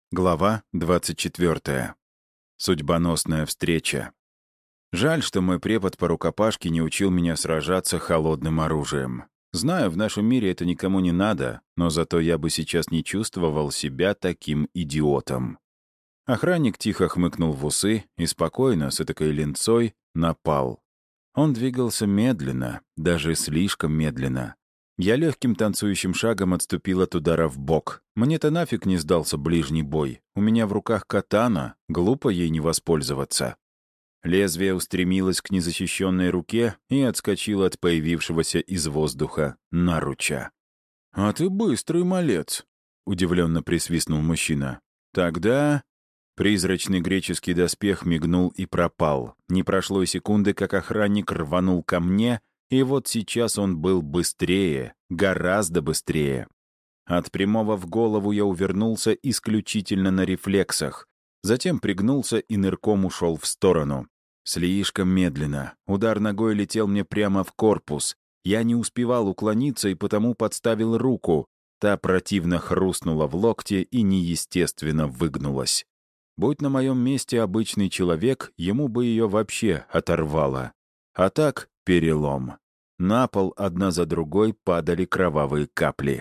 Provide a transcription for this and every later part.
Глава 24. Судьбоносная встреча. Жаль, что мой препод по рукопашке не учил меня сражаться холодным оружием. Знаю, в нашем мире это никому не надо, но зато я бы сейчас не чувствовал себя таким идиотом. Охранник тихо хмыкнул в усы и спокойно, с этакой ленцой, напал. Он двигался медленно, даже слишком медленно. Я легким танцующим шагом отступил от удара в бок. Мне-то нафиг не сдался ближний бой. У меня в руках катана, глупо ей не воспользоваться. Лезвие устремилось к незащищенной руке и отскочило от появившегося из воздуха наруча. «А ты быстрый малец», — удивленно присвистнул мужчина. «Тогда...» Призрачный греческий доспех мигнул и пропал. Не прошло и секунды, как охранник рванул ко мне, и вот сейчас он был быстрее, гораздо быстрее. От прямого в голову я увернулся исключительно на рефлексах. Затем пригнулся и нырком ушел в сторону. Слишком медленно. Удар ногой летел мне прямо в корпус. Я не успевал уклониться и потому подставил руку. Та противно хрустнула в локте и неестественно выгнулась. Будь на моем месте обычный человек, ему бы ее вообще оторвало. А так перелом. На пол одна за другой падали кровавые капли.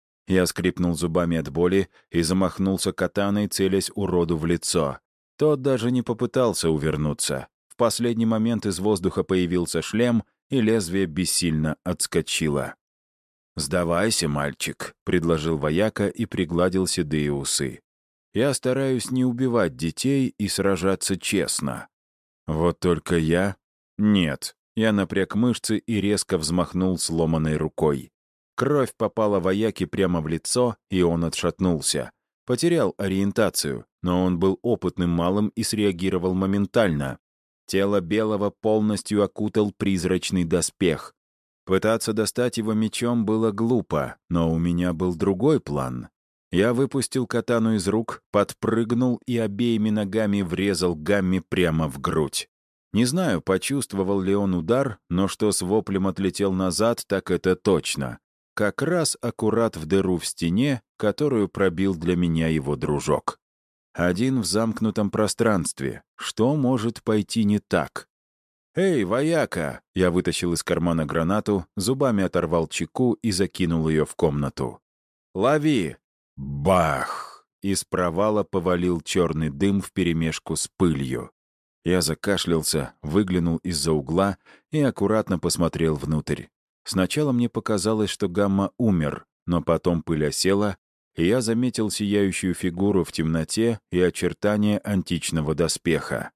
Я скрипнул зубами от боли и замахнулся катаной, целясь уроду в лицо. Тот даже не попытался увернуться. В последний момент из воздуха появился шлем, и лезвие бессильно отскочило. «Сдавайся, мальчик», — предложил вояка и пригладил седые усы. «Я стараюсь не убивать детей и сражаться честно. Вот только я... Нет». Я напряг мышцы и резко взмахнул сломанной рукой. Кровь попала вояке прямо в лицо, и он отшатнулся. Потерял ориентацию, но он был опытным малым и среагировал моментально. Тело Белого полностью окутал призрачный доспех. Пытаться достать его мечом было глупо, но у меня был другой план. Я выпустил катану из рук, подпрыгнул и обеими ногами врезал Гамми прямо в грудь. Не знаю, почувствовал ли он удар, но что с воплем отлетел назад, так это точно. Как раз аккурат в дыру в стене, которую пробил для меня его дружок. Один в замкнутом пространстве. Что может пойти не так? «Эй, вояка!» Я вытащил из кармана гранату, зубами оторвал чеку и закинул ее в комнату. «Лови!» Бах! Из провала повалил черный дым вперемешку с пылью. Я закашлялся, выглянул из-за угла и аккуратно посмотрел внутрь. Сначала мне показалось, что Гамма умер, но потом пыль осела, и я заметил сияющую фигуру в темноте и очертания античного доспеха.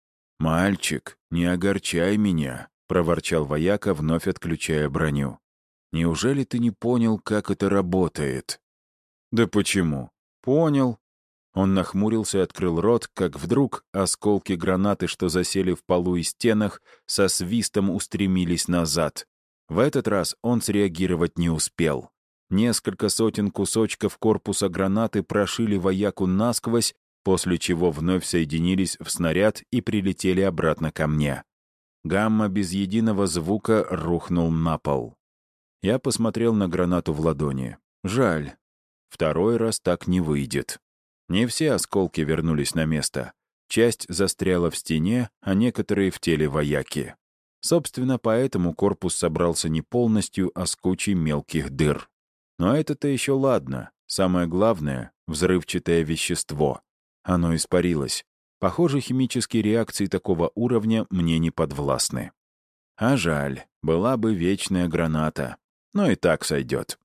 «Мальчик, не огорчай меня», — проворчал вояка, вновь отключая броню. «Неужели ты не понял, как это работает?» «Да почему?» «Понял». Он нахмурился и открыл рот, как вдруг осколки гранаты, что засели в полу и стенах, со свистом устремились назад. В этот раз он среагировать не успел. Несколько сотен кусочков корпуса гранаты прошили вояку насквозь, после чего вновь соединились в снаряд и прилетели обратно ко мне. Гамма без единого звука рухнул на пол. Я посмотрел на гранату в ладони. Жаль. Второй раз так не выйдет. Не все осколки вернулись на место. Часть застряла в стене, а некоторые в теле вояки. Собственно, поэтому корпус собрался не полностью, а с кучей мелких дыр. Но это-то еще ладно. Самое главное — взрывчатое вещество. Оно испарилось. Похоже, химические реакции такого уровня мне не подвластны. А жаль, была бы вечная граната. Но и так сойдет.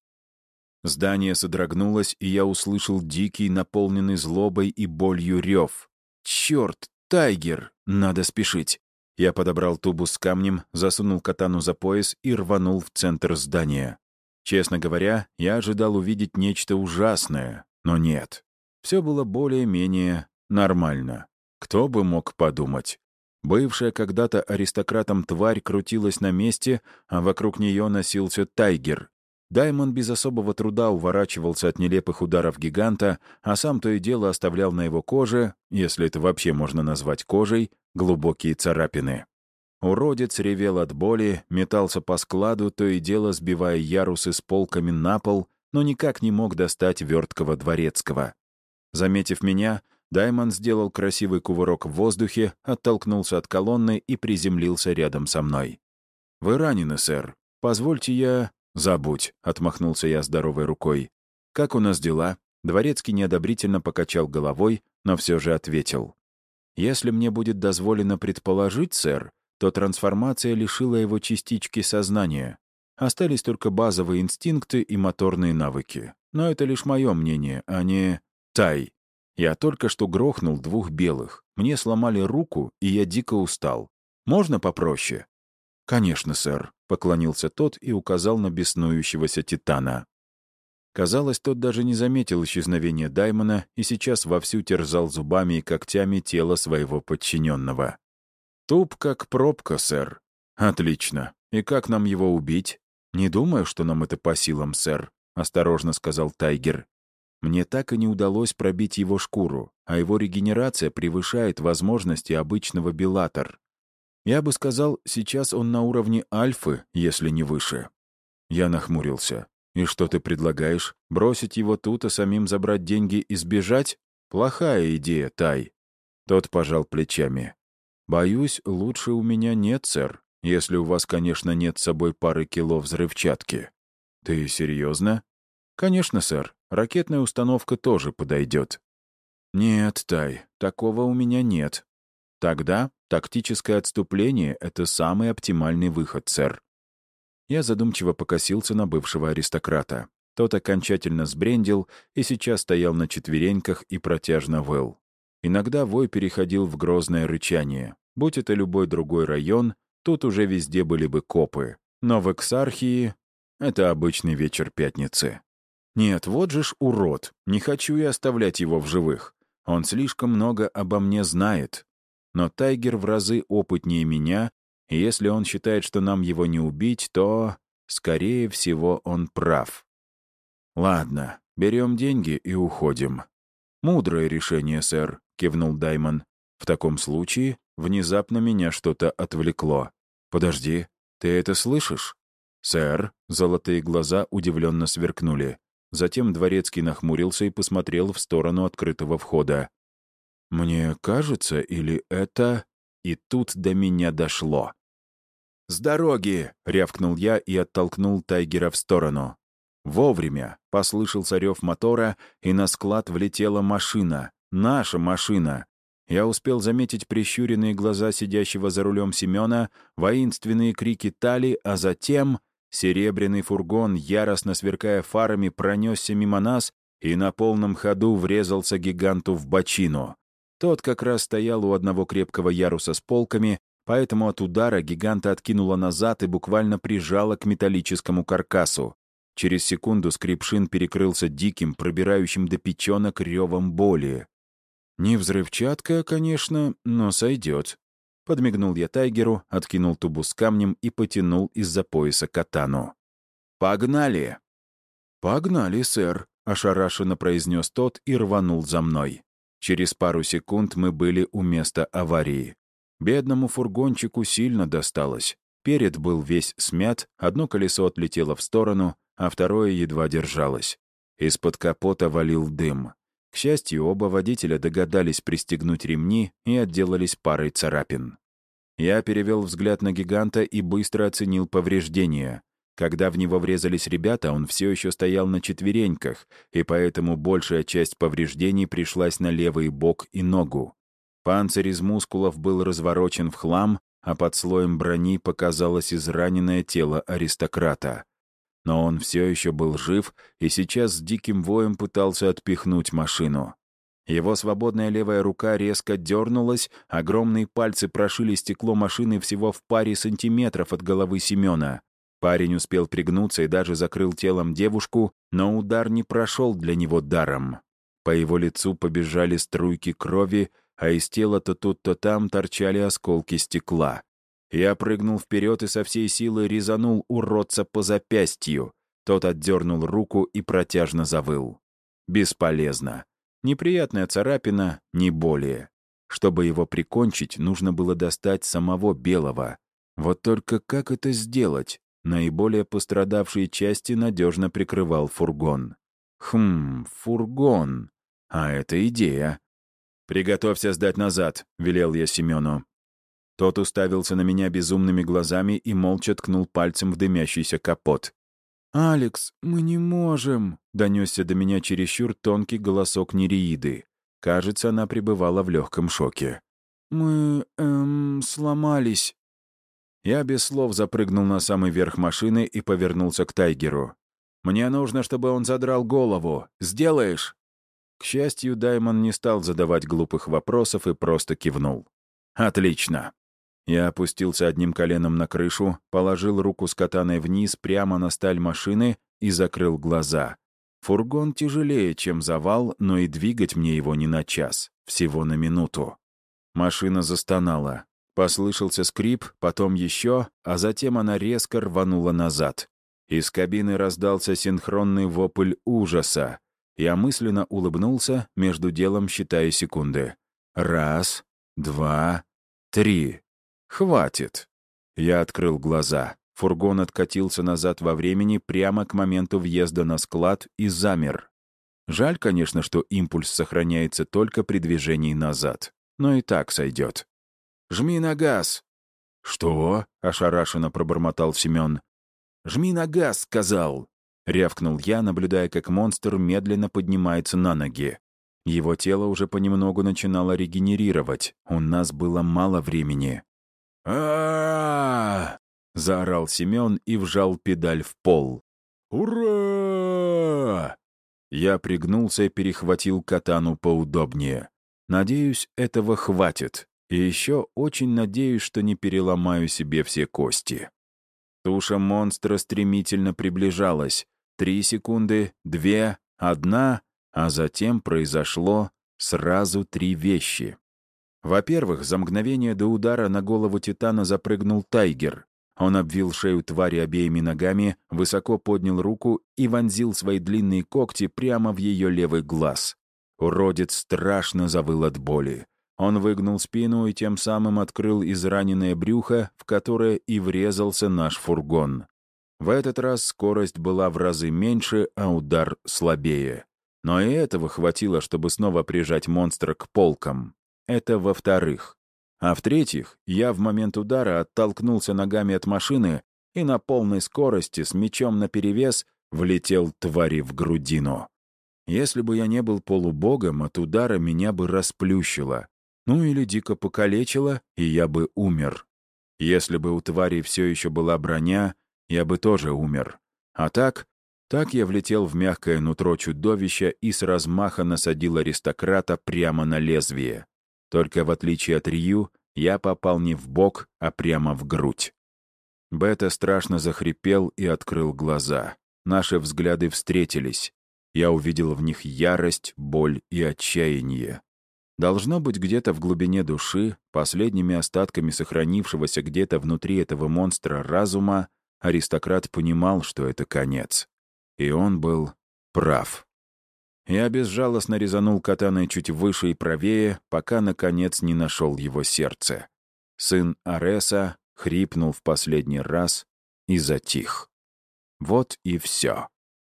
Здание содрогнулось, и я услышал дикий, наполненный злобой и болью рев. «Черт, Тайгер! Надо спешить!» Я подобрал тубус с камнем, засунул катану за пояс и рванул в центр здания. Честно говоря, я ожидал увидеть нечто ужасное, но нет. Все было более-менее нормально. Кто бы мог подумать? Бывшая когда-то аристократом тварь крутилась на месте, а вокруг нее носился Тайгер. Даймон без особого труда уворачивался от нелепых ударов гиганта, а сам то и дело оставлял на его коже, если это вообще можно назвать кожей, глубокие царапины. Уродец ревел от боли, метался по складу, то и дело сбивая ярусы с полками на пол, но никак не мог достать верткого дворецкого. Заметив меня, Даймон сделал красивый кувырок в воздухе, оттолкнулся от колонны и приземлился рядом со мной. «Вы ранены, сэр. Позвольте я...» «Забудь», — отмахнулся я здоровой рукой. «Как у нас дела?» Дворецкий неодобрительно покачал головой, но все же ответил. «Если мне будет дозволено предположить, сэр, то трансформация лишила его частички сознания. Остались только базовые инстинкты и моторные навыки. Но это лишь мое мнение, а не... Тай. Я только что грохнул 2 белых. Мне сломали руку, и я дико устал. Можно попроще?» «Конечно, сэр», — поклонился тот и указал на беснующегося Титана. Казалось, тот даже не заметил исчезновения Даймона и сейчас вовсю терзал зубами и когтями тело своего подчиненного. «Туп как пробка, сэр». «Отлично. И как нам его убить?» «Не думаю, что нам это по силам, сэр», — осторожно сказал Тайгер. «Мне так и не удалось пробить его шкуру, а его регенерация превышает возможности обычного Белатор. Я бы сказал, сейчас он на уровне альфы, если не выше». Я нахмурился. «И что ты предлагаешь? Бросить его тут, а самим забрать деньги и сбежать? Плохая идея, Тай». Тот пожал плечами. «Боюсь, лучше у меня нет, сэр, если у вас, конечно, нет с собой пары кило взрывчатки». «Ты серьезно?» «Конечно, сэр. Ракетная установка тоже подойдет». «Нет, Тай, такого у меня нет». «Тогда тактическое отступление — это самый оптимальный выход, сэр». Я задумчиво покосился на бывшего аристократа. Тот окончательно сбрендил и сейчас стоял на четвереньках и протяжно выл. Иногда вой переходил в грозное рычание. Будь это любой другой район, тут уже везде были бы копы. Но в Эксархии — это обычный вечер пятницы. Нет, вот же ж урод. Не хочу я оставлять его в живых. Он слишком много обо мне знает. Но Тайгер в разы опытнее меня, и если он считает, что нам его не убить, то, скорее всего, он прав. «Ладно, берем деньги и уходим». «Мудрое решение, сэр», — кивнул Даймон. «В таком случае внезапно меня что-то отвлекло. Подожди, ты это слышишь?» «Сэр», — золотые глаза удивленно сверкнули. Затем дворецкий нахмурился и посмотрел в сторону открытого входа. «Мне кажется, или это...» И тут до меня дошло. «С дороги!» — рявкнул я и оттолкнул Тайгера в сторону. Вовремя послышался рев мотора, и на склад влетела машина. Наша машина. Я успел заметить прищуренные глаза сидящего за рулем Семена, воинственные крики Тали, а затем серебряный фургон, яростно сверкая фарами, пронесся мимо нас и на полном ходу врезался гиганту в бочину. Тот как раз стоял у одного крепкого яруса с полками, поэтому от удара гиганта откинуло назад и буквально прижало к металлическому каркасу. Через секунду скрип шин перекрылся диким, пробирающим до печенок ревом боли. «Не взрывчатка, конечно, но сойдет». Подмигнул я Тайгеру, откинул тубус с камнем и потянул из-за пояса катану. «Погнали!» «Погнали, сэр», — ошарашенно произнес тот и рванул за мной. Через пару секунд мы были у места аварии. Бедному фургончику сильно досталось. Перед был весь смят, одно колесо отлетело в сторону, а второе едва держалось. Из-под капота валил дым. К счастью, оба водителя догадались пристегнуть ремни и отделались парой царапин. Я перевел взгляд на гиганта и быстро оценил повреждения. Когда в него врезались ребята, он все еще стоял на четвереньках, и поэтому большая часть повреждений пришлась на левый бок и ногу. Панцирь из мускулов был разворочен в хлам, а под слоем брони показалось израненное тело аристократа. Но он все еще был жив и сейчас с диким воем пытался отпихнуть машину. Его свободная левая рука резко дернулась, огромные пальцы прошили стекло машины всего в паре сантиметров от головы Семена. Парень успел пригнуться и даже закрыл телом девушку, но удар не прошел для него даром. По его лицу побежали струйки крови, а из тела то тут, то там торчали осколки стекла. Я прыгнул вперед и со всей силы резанул уродца по запястью. Тот отдернул руку и протяжно завыл. Бесполезно. Неприятная царапина, не более. Чтобы его прикончить, нужно было достать самого Белого. Вот только как это сделать? Наиболее пострадавшие части надежно прикрывал фургон. Фургон. А это идея. «Приготовься сдать назад», — велел я Семену. Тот уставился на меня безумными глазами и молча ткнул пальцем в дымящийся капот. «Алекс, мы не можем», — донесся до меня чересчур тонкий голосок Нереиды. Кажется, она пребывала в легком шоке. «Мы, сломались». Я без слов запрыгнул на самый верх машины и повернулся к Тайгеру. «Мне нужно, чтобы он задрал голову. Сделаешь?» К счастью, Даймон не стал задавать глупых вопросов и просто кивнул. «Отлично». Я опустился одним коленом на крышу, положил руку с катаной вниз прямо на сталь машины и закрыл глаза. Фургон тяжелее, чем завал, но и двигать мне его не на час, всего на минуту. Машина застонала. Послышался скрип, потом еще, а затем она резко рванула назад. Из кабины раздался синхронный вопль ужаса. Я мысленно улыбнулся, между делом считая секунды. 1, 2, 3. Хватит. Я открыл глаза. Фургон откатился назад во времени прямо к моменту въезда на склад и замер. Жаль, конечно, что импульс сохраняется только при движении назад. Но и так сойдет. «Жми на газ!» «Что?» — ошарашенно пробормотал Семен. «Жми на газ!» — сказал. Рявкнул я, наблюдая, как монстр медленно поднимается на ноги. Его тело уже понемногу начинало регенерировать. У нас было мало времени. а заорал Семен и вжал педаль в пол. «Ура!» Я пригнулся и перехватил катану поудобнее. Надеюсь, этого хватит. И еще очень надеюсь, что не переломаю себе все кости. Туша монстра стремительно приближалась. 3 секунды, 2, 1, а затем произошло сразу 3 вещи. Во-первых, за мгновение до удара на голову Титана запрыгнул Тайгер. Он обвил шею твари обеими ногами, высоко поднял руку и вонзил свои длинные когти прямо в ее левый глаз. Уродец страшно завыл от боли. Он выгнул спину и тем самым открыл израненное брюхо, в которое и врезался наш фургон. В этот раз скорость была в разы меньше, а удар слабее. Но и этого хватило, чтобы снова прижать монстра к полкам. Это во-вторых. А в-третьих, я в момент удара оттолкнулся ногами от машины и на полной скорости с мечом наперевес влетел твари в грудину. Если бы я не был полубогом, от удара меня бы расплющило. Ну или дико покалечило, и я бы умер. Если бы у твари все еще была броня, я бы тоже умер. А так я влетел в мягкое нутро чудовища и с размаха насадил аристократа прямо на лезвие. Только в отличие от Рью, я попал не в бок, а прямо в грудь. Бета страшно захрипел и открыл глаза. Наши взгляды встретились. Я увидел в них ярость, боль и отчаяние. Должно быть, где-то в глубине души, последними остатками сохранившегося где-то внутри этого монстра разума, аристократ понимал, что это конец. И он был прав. Я безжалостно резанул катаной чуть выше и правее, пока, наконец, не нашел его сердце. Сын Ареса хрипнул в последний раз и затих. Вот и все.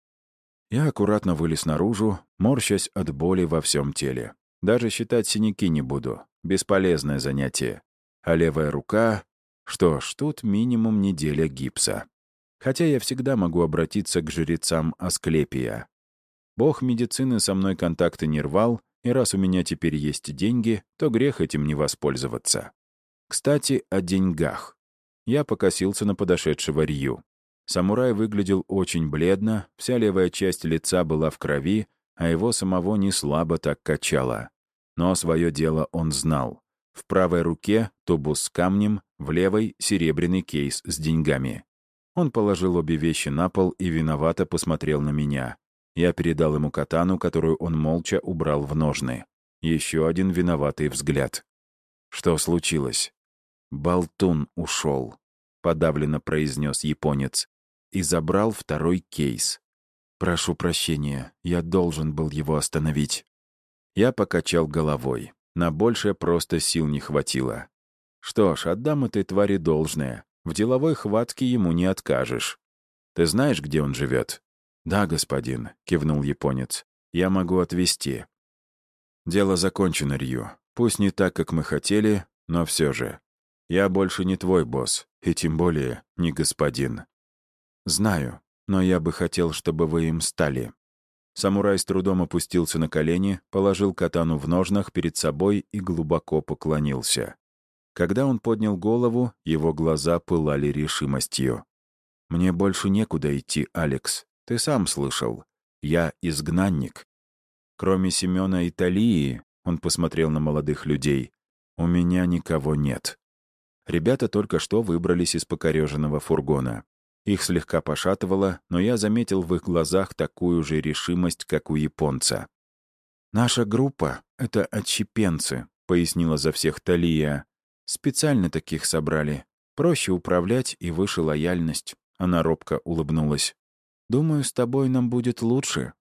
Я аккуратно вылез наружу, морщась от боли во всем теле. Даже считать синяки не буду. Бесполезное занятие. А левая рука... Что ж, тут минимум неделя гипса. Хотя я всегда могу обратиться к жрецам Асклепия. Бог медицины со мной контакты не рвал, и раз у меня теперь есть деньги, то грех этим не воспользоваться. Кстати, о деньгах. Я покосился на подошедшего Рью. Самурай выглядел очень бледно, вся левая часть лица была в крови, а его самого не слабо так качало. Но свое дело он знал. В правой руке тубус с камнем, в левой — серебряный кейс с деньгами. Он положил обе вещи на пол и виновато посмотрел на меня. Я передал ему катану, которую он молча убрал в ножны. Еще один виноватый взгляд. Что случилось? «Болтун ушел», — подавленно произнес японец, и забрал второй кейс. «Прошу прощения, я должен был его остановить». Я покачал головой. На большее просто сил не хватило. Что ж, отдам этой твари должное. В деловой хватке ему не откажешь. «Ты знаешь, где он живет?» «Да, господин», — кивнул японец. «Я могу отвезти». Дело закончено, Рью. Пусть не так, как мы хотели, но все же. Я больше не твой босс, и тем более не господин. Знаю, но я бы хотел, чтобы вы им стали. Самурай с трудом опустился на колени, положил катану в ножнах перед собой и глубоко поклонился. Когда он поднял голову, его глаза пылали решимостью. «Мне больше некуда идти, Алекс. Ты сам слышал. Я изгнанник. Кроме Семена и Талии, он посмотрел на молодых людей, у меня никого нет». Ребята только что выбрались из покореженного фургона. Их слегка пошатывало, но я заметил в их глазах такую же решимость, как у японца. «Наша группа — это отщепенцы», — пояснила за всех Талия. «Специально таких собрали. Проще управлять и выше лояльность». Она робко улыбнулась. «Думаю, с тобой нам будет лучше».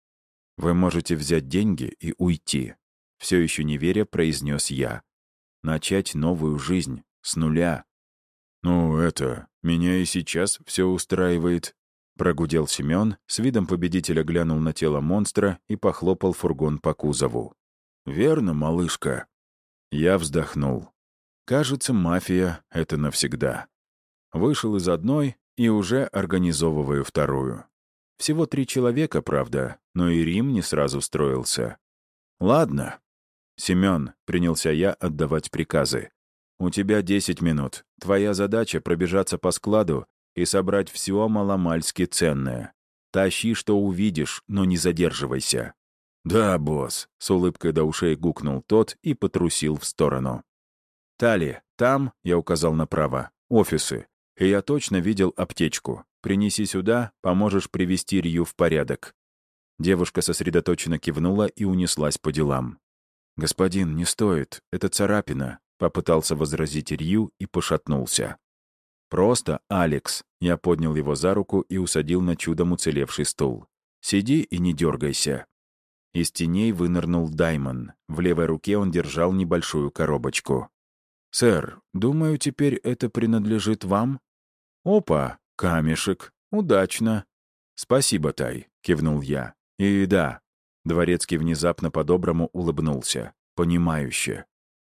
«Вы можете взять деньги и уйти», — все еще не веря произнес я. «Начать новую жизнь с нуля». «Ну, меня и сейчас все устраивает», — прогудел Семен, с видом победителя глянул на тело монстра и похлопал фургон по кузову. «Верно, малышка?» Я вздохнул. «Кажется, мафия — это навсегда». Вышел из одной и уже организовываю вторую. Всего 3 человека, правда, но и Рим не сразу строился. «Ладно». «Семен», — принялся я отдавать приказы. «У тебя 10 минут. Твоя задача — пробежаться по складу и собрать все маломальски ценное. Тащи, что увидишь, но не задерживайся». «Да, босс», — с улыбкой до ушей гукнул тот и потрусил в сторону. «Тали, там, — я указал направо, — офисы. И я точно видел аптечку. Принеси сюда, поможешь привести Рью в порядок». Девушка сосредоточенно кивнула и унеслась по делам. «Господин, не стоит, это царапина», — попытался возразить Рью и пошатнулся. «Просто Алекс», — я поднял его за руку и усадил на чудом уцелевший стул. «Сиди и не дергайся». Из теней вынырнул Даймон. В левой руке он держал небольшую коробочку. «Сэр, думаю, теперь это принадлежит вам?» «Опа, камешек. Удачно». «Спасибо, Тай», — кивнул я. «И да». Дворецкий внезапно по-доброму улыбнулся. Понимающе.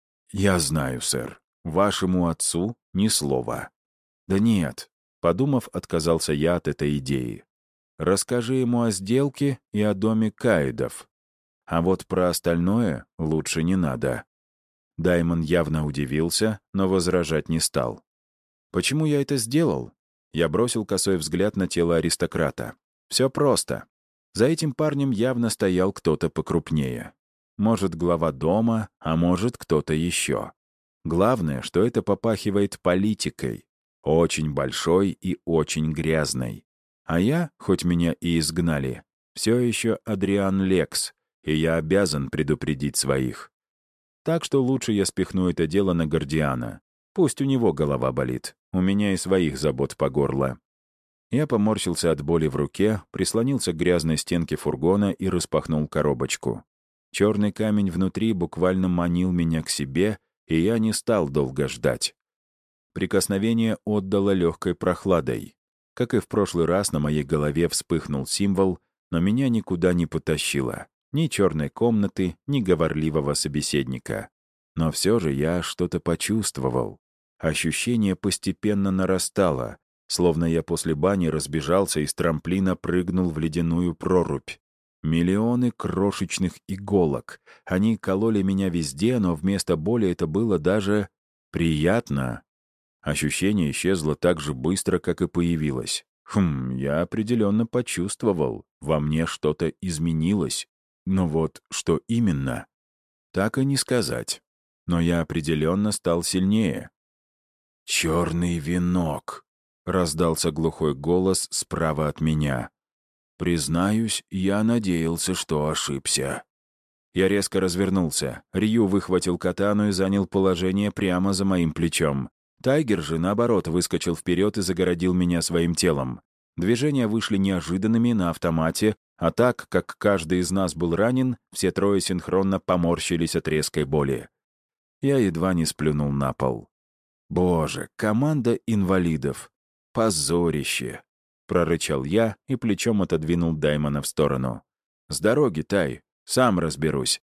«Я знаю, сэр. Вашему отцу ни слова». «Да нет», — подумав, отказался я от этой идеи. «Расскажи ему о сделке и о доме Каидов. А вот про остальное лучше не надо». Даймон явно удивился, но возражать не стал. «Почему я это сделал?» Я бросил косой взгляд на тело аристократа. «Все просто. За этим парнем явно стоял кто-то покрупнее. Может, глава дома, а может, кто-то еще. Главное, что это попахивает политикой. Очень большой и очень грязной. А я, хоть меня и изгнали, все еще Адриан Лекс, и я обязан предупредить своих. Так что лучше я спихну это дело на Гордиана. Пусть у него голова болит. У меня и своих забот по горло». Я поморщился от боли в руке, прислонился к грязной стенке фургона и распахнул коробочку. Черный камень внутри буквально манил меня к себе, и я не стал долго ждать. Прикосновение отдало легкой прохладой. Как и в прошлый раз, на моей голове вспыхнул символ, но меня никуда не потащило. Ни черной комнаты, ни говорливого собеседника. Но все же я что-то почувствовал. Ощущение постепенно нарастало, словно я после бани разбежался и с трамплина прыгнул в ледяную прорубь. Миллионы крошечных иголок. Они кололи меня везде, но вместо боли это было даже приятно. Ощущение исчезло так же быстро, как и появилось. Я определенно почувствовал. Во мне что-то изменилось. Но вот что именно? Так и не сказать. Но я определенно стал сильнее. «Черный венок», — раздался глухой голос справа от меня. «Признаюсь, я надеялся, что ошибся». Я резко развернулся. Рью выхватил катану и занял положение прямо за моим плечом. Тайгер же, наоборот, выскочил вперед и загородил меня своим телом. Движения вышли неожиданными на автомате, а так, как каждый из нас был ранен, все трое синхронно поморщились от резкой боли. Я едва не сплюнул на пол. «Боже, команда инвалидов! Позорище!» — прорычал я и плечом отодвинул Даймона в сторону. «С дороги, Тай, сам разберусь».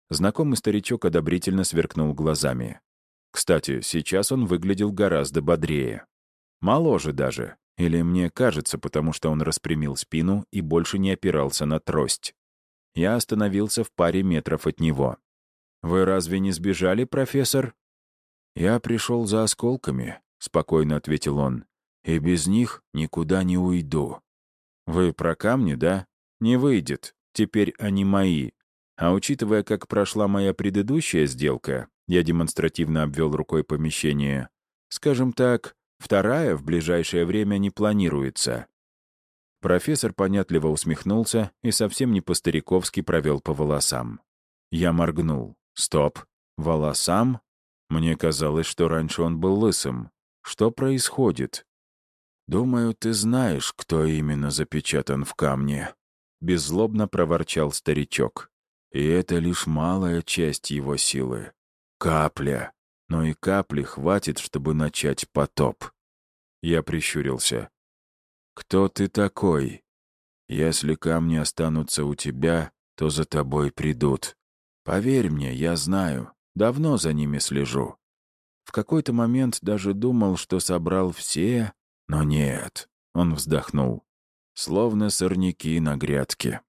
Знакомый старичок одобрительно сверкнул глазами. Кстати, сейчас он выглядел гораздо бодрее. Моложе даже. Или мне кажется, потому что он распрямил спину и больше не опирался на трость. Я остановился в паре метров от него. «Вы разве не сбежали, профессор?» «Я пришел за осколками», — спокойно ответил он. «И без них никуда не уйду». «Вы про камни, да? Не выйдет. Теперь они мои. А учитывая, как прошла моя предыдущая сделка, я демонстративно обвел рукой помещение, скажем так, вторая в ближайшее время не планируется». Профессор понятливо усмехнулся и совсем не по-стариковски провел по волосам. Я моргнул. «Стоп. Волосам? Мне казалось, что раньше он был лысым. Что происходит?» «Думаю, ты знаешь, кто именно запечатан в камне», — беззлобно проворчал старичок. «И это лишь малая часть его силы. Капля. Но и капли хватит, чтобы начать потоп». Я прищурился. «Кто ты такой? Если камни останутся у тебя, то за тобой придут. Поверь мне, я знаю, давно за ними слежу. В какой-то момент даже думал, что собрал все, но нет». Он вздохнул. «Словно сорняки на грядке».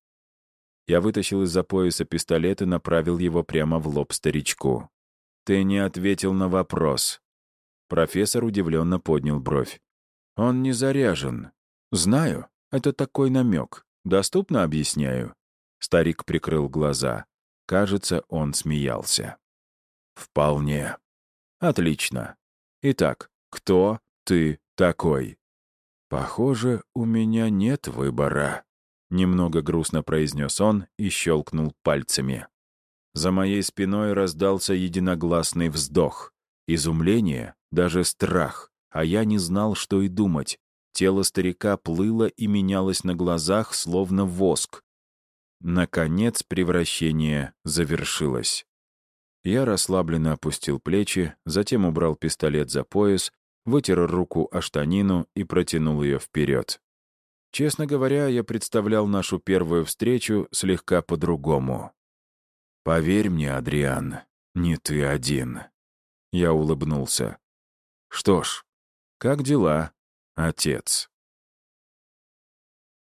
Я вытащил из-за пояса пистолет и направил его прямо в лоб старичку. «Ты не ответил на вопрос». Профессор удивленно поднял бровь. «Он не заряжен». «Знаю, это такой намек. Доступно объясняю?» Старик прикрыл глаза. Кажется, он смеялся. «Вполне». «Отлично. Итак, кто ты такой?» «Похоже, у меня нет выбора», — немного грустно произнес он и щелкнул пальцами. За моей спиной раздался единогласный вздох. Изумление, даже страх, а я не знал, что и думать. Тело старика плыло и менялось на глазах, словно воск. Наконец превращение завершилось. Я расслабленно опустил плечи, затем убрал пистолет за пояс, вытер руку о штанину и протянул ее вперед. Честно говоря, я представлял нашу первую встречу слегка по-другому. «Поверь мне, Адриан, не ты один». Я улыбнулся. «Что ж, как дела, отец?»